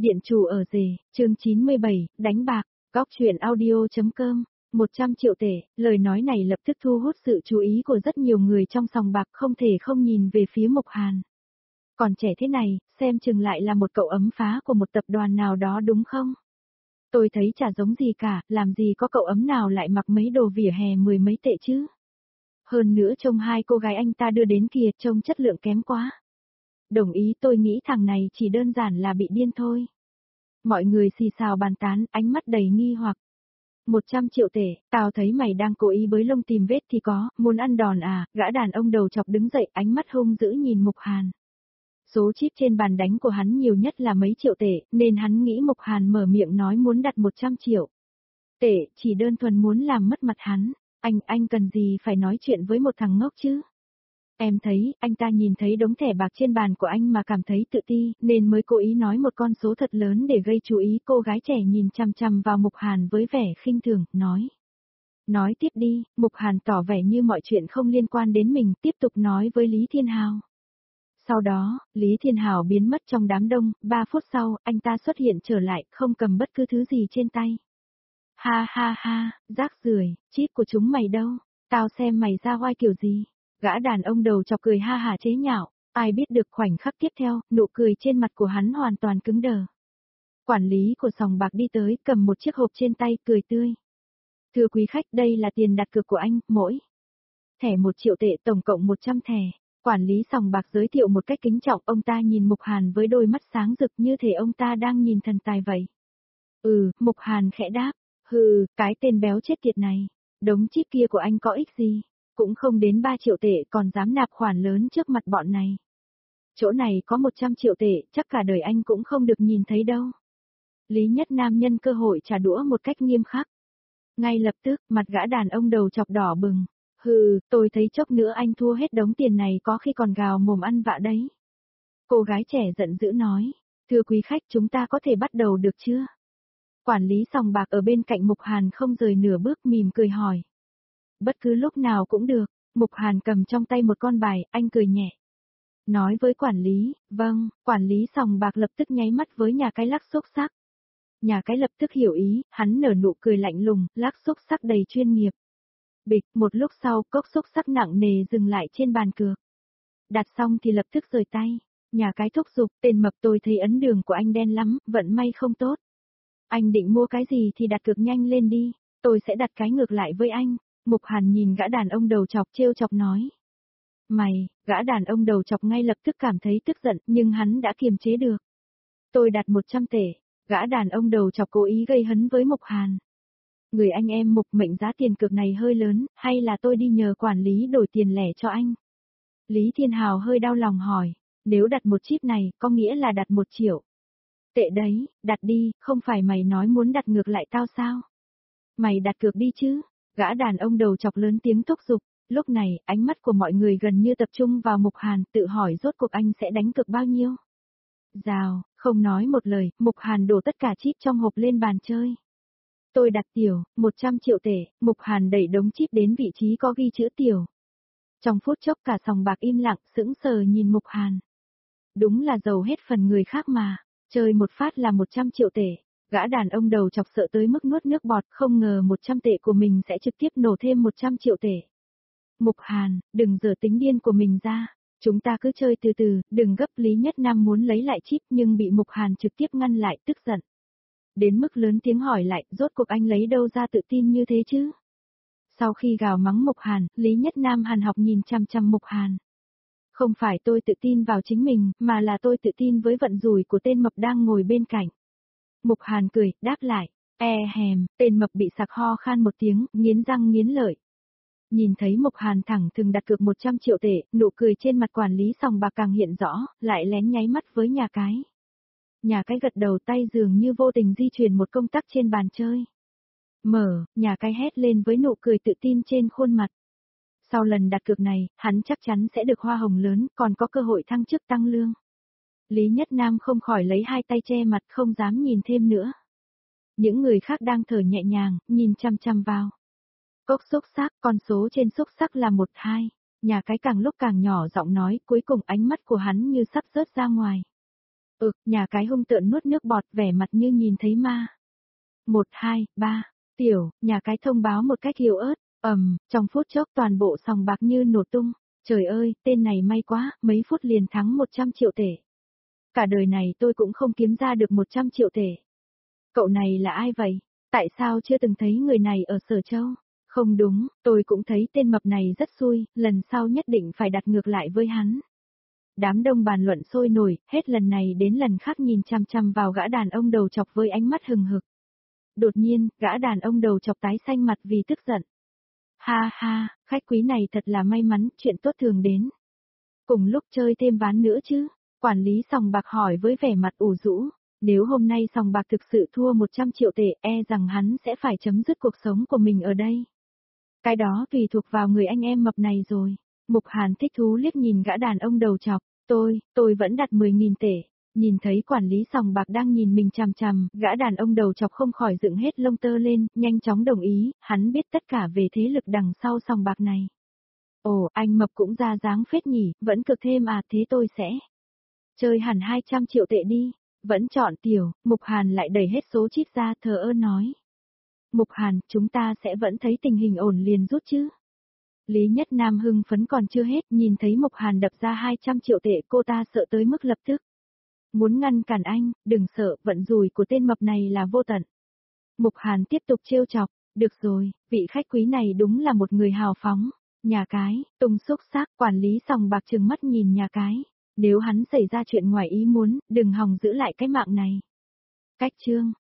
Điện chủ ở rể, chương 97, đánh bạc, góc chuyện audio.com, 100 triệu tệ, lời nói này lập tức thu hút sự chú ý của rất nhiều người trong sòng bạc không thể không nhìn về phía Mục Hàn. Còn trẻ thế này, xem chừng lại là một cậu ấm phá của một tập đoàn nào đó đúng không? Tôi thấy chả giống gì cả, làm gì có cậu ấm nào lại mặc mấy đồ vỉa hè mười mấy tệ chứ? Hơn nữa trông hai cô gái anh ta đưa đến kìa trông chất lượng kém quá. Đồng ý, tôi nghĩ thằng này chỉ đơn giản là bị điên thôi. Mọi người xì xào bàn tán, ánh mắt đầy nghi hoặc. 100 triệu tệ, tao thấy mày đang cố ý bới lông tìm vết thì có, muốn ăn đòn à? Gã đàn ông đầu chọc đứng dậy, ánh mắt hung dữ nhìn Mục Hàn. Số chip trên bàn đánh của hắn nhiều nhất là mấy triệu tệ, nên hắn nghĩ Mục Hàn mở miệng nói muốn đặt 100 triệu tệ, chỉ đơn thuần muốn làm mất mặt hắn. Anh cần gì phải nói chuyện với một thằng ngốc chứ? Em thấy, anh ta nhìn thấy đống thẻ bạc trên bàn của anh mà cảm thấy tự ti, nên mới cố ý nói một con số thật lớn để gây chú ý. Cô gái trẻ nhìn chằm chằm vào Mục Hàn với vẻ khinh thường, nói. Nói tiếp đi, Mục Hàn tỏ vẻ như mọi chuyện không liên quan đến mình, tiếp tục nói với Lý Thiên Hào. Sau đó, Lý Thiên Hào biến mất trong đám đông, 3 phút sau, anh ta xuất hiện trở lại, không cầm bất cứ thứ gì trên tay. Ha ha ha, rác rưởi, chip của chúng mày đâu, tao xem mày ra oai kiểu gì. Gã đàn ông đầu chọc cười ha hả chế nhạo, ai biết được khoảnh khắc tiếp theo, nụ cười trên mặt của hắn hoàn toàn cứng đờ. Quản lý của sòng bạc đi tới, cầm một chiếc hộp trên tay, cười tươi. Thưa quý khách, đây là tiền đặt cược của anh, mỗi thẻ 1 triệu tệ, tổng cộng 100 thẻ. Quản lý sòng bạc giới thiệu một cách kính trọng, ông ta nhìn Mục Hàn với đôi mắt sáng rực như thể ông ta đang nhìn thần tài vậy. Mục Hàn khẽ đáp, cái tên béo chết tiệt này, đống chip kia của anh có ích gì? Cũng không đến 3 triệu tệ còn dám nạp khoản lớn trước mặt bọn này. Chỗ này có 100 triệu tệ, chắc cả đời anh cũng không được nhìn thấy đâu. Lý Nhất Nam nhân cơ hội trả đũa một cách nghiêm khắc. Ngay lập tức, mặt gã đàn ông đầu chọc đỏ bừng. Tôi thấy chốc nữa anh thua hết đống tiền này có khi còn gào mồm ăn vạ đấy. Cô gái trẻ giận dữ nói, thưa quý khách chúng ta có thể bắt đầu được chưa? Quản lý sòng bạc ở bên cạnh Mục Hàn không rời nửa bước mỉm cười hỏi. Bất cứ lúc nào cũng được, Mục Hàn cầm trong tay một con bài, anh cười nhẹ. Nói với quản lý, vâng, quản lý sòng bạc lập tức nháy mắt với nhà cái lắc xúc xắc. Nhà cái lập tức hiểu ý, hắn nở nụ cười lạnh lùng, lắc xúc xắc đầy chuyên nghiệp. Bịch, một lúc sau, cốc xúc xắc nặng nề dừng lại trên bàn cược. Đặt xong thì lập tức rời tay, nhà cái thúc giục, tên mập tôi thấy ấn đường của anh đen lắm, vận may không tốt. Anh định mua cái gì thì đặt cược nhanh lên đi, tôi sẽ đặt cái ngược lại với anh. Mục Hàn nhìn gã đàn ông đầu chọc trêu chọc nói. Mày, gã đàn ông đầu chọc ngay lập tức cảm thấy tức giận nhưng hắn đã kiềm chế được. Tôi đặt 100 tệ, gã đàn ông đầu chọc cố ý gây hấn với Mục Hàn. Người anh em Mục mệnh giá tiền cược này hơi lớn, hay là tôi đi nhờ quản lý đổi tiền lẻ cho anh? Lý Thiên Hào hơi đau lòng hỏi, nếu đặt một chip này có nghĩa là đặt 1 triệu. Tệ đấy, đặt đi, không phải mày nói muốn đặt ngược lại tao sao? Mày đặt cược đi chứ? Gã đàn ông đầu chọc lớn tiếng thúc giục, lúc này, ánh mắt của mọi người gần như tập trung vào Mục Hàn, tự hỏi rốt cuộc anh sẽ đánh cược bao nhiêu. Rào, không nói một lời, Mục Hàn đổ tất cả chip trong hộp lên bàn chơi. Tôi đặt tiểu, 100 triệu tệ, Mục Hàn đẩy đống chip đến vị trí có ghi chữ tiểu. Trong phút chốc cả sòng bạc im lặng, sững sờ nhìn Mục Hàn. Đúng là giàu hết phần người khác mà, chơi một phát là 100 triệu tệ. Gã đàn ông đầu chọc sợ tới mức nuốt nước bọt, không ngờ 100 tệ của mình sẽ trực tiếp nổ thêm 100 triệu tệ. Mục Hàn, đừng giở tính điên của mình ra, chúng ta cứ chơi từ từ, đừng gấp. Lý Nhất Nam muốn lấy lại chip nhưng bị Mục Hàn trực tiếp ngăn lại, tức giận. Đến mức lớn tiếng hỏi lại, rốt cuộc anh lấy đâu ra tự tin như thế chứ? Sau khi gào mắng Mục Hàn, Lý Nhất Nam hằn học nhìn chằm chằm Mục Hàn. Không phải tôi tự tin vào chính mình, mà là tôi tự tin với vận rủi của tên mập đang ngồi bên cạnh. Mục Hàn cười, đáp lại, tên mập bị sặc ho khan một tiếng, nghiến răng nghiến lợi. Nhìn thấy Mục Hàn thẳng thừng đặt cược 100 triệu tệ, nụ cười trên mặt quản lý sòng bạc càng hiện rõ, lại lén nháy mắt với nhà cái. Nhà cái gật đầu tay dường như vô tình di chuyển một công tắc trên bàn chơi. Nhà cái hét lên với nụ cười tự tin trên khuôn mặt. Sau lần đặt cược này, hắn chắc chắn sẽ được hoa hồng lớn, còn có cơ hội thăng chức tăng lương. Lý Nhất Nam không khỏi lấy hai tay che mặt không dám nhìn thêm nữa. Những người khác đang thở nhẹ nhàng, nhìn chăm chăm vào. Cốc xúc xắc, con số trên xúc xắc là 12. Nhà cái càng lúc càng nhỏ giọng nói, cuối cùng ánh mắt của hắn như sắp rớt ra ngoài. Nhà cái hung tợn nuốt nước bọt vẻ mặt như nhìn thấy ma. 1, 2, 3, tiểu, nhà cái thông báo một cách yếu ớt, trong phút chốc toàn bộ sòng bạc như nổ tung. Trời ơi, tên này may quá, mấy phút liền thắng 100 triệu tệ. Cả đời này tôi cũng không kiếm ra được 100 triệu tệ. Cậu này là ai vậy? Tại sao chưa từng thấy người này ở Sở Châu? Không đúng, tôi cũng thấy tên mập này rất xui, lần sau nhất định phải đặt ngược lại với hắn. Đám đông bàn luận sôi nổi, hết lần này đến lần khác nhìn chằm chằm vào gã đàn ông đầu chọc với ánh mắt hừng hực. Đột nhiên, gã đàn ông đầu chọc tái xanh mặt vì tức giận. Ha ha, khách quý này thật là may mắn, chuyện tốt thường đến. Cùng lúc chơi thêm ván nữa chứ? Quản lý sòng bạc hỏi với vẻ mặt ủ rũ. Nếu hôm nay sòng bạc thực sự thua 100 triệu tệ, rằng hắn sẽ phải chấm dứt cuộc sống của mình ở đây. Cái đó tùy thuộc vào người anh em mập này rồi. Mục Hàn thích thú liếc nhìn gã đàn ông đầu chọc. Tôi vẫn đặt 10.000 tệ. Nhìn thấy quản lý sòng bạc đang nhìn mình chằm chằm, gã đàn ông đầu chọc không khỏi dựng hết lông tơ lên, nhanh chóng đồng ý, hắn biết tất cả về thế lực đằng sau sòng bạc này. Ồ, anh mập cũng ra dáng phết nhỉ, vẫn cực thêm à, thế tôi sẽ chơi hẳn 200 triệu tệ đi. Vẫn chọn tiểu, Mục Hàn lại đẩy hết số chip ra thờ ơ nói. Mục Hàn, chúng ta sẽ vẫn thấy tình hình ổn liền rút chứ. Lý Nhất Nam hưng phấn còn chưa hết, nhìn thấy Mục Hàn đập ra 200 triệu tệ cô ta sợ tới mức lập tức. Muốn ngăn cản anh, đừng sợ, vận rủi của tên mập này là vô tận. Mục Hàn tiếp tục trêu chọc, được rồi, vị khách quý này đúng là một người hào phóng. Nhà cái, tung xúc xác, quản lý sòng bạc trừng mắt nhìn nhà cái. Nếu hắn xảy ra chuyện ngoài ý muốn, đừng hòng giữ lại cái mạng này. Cách chương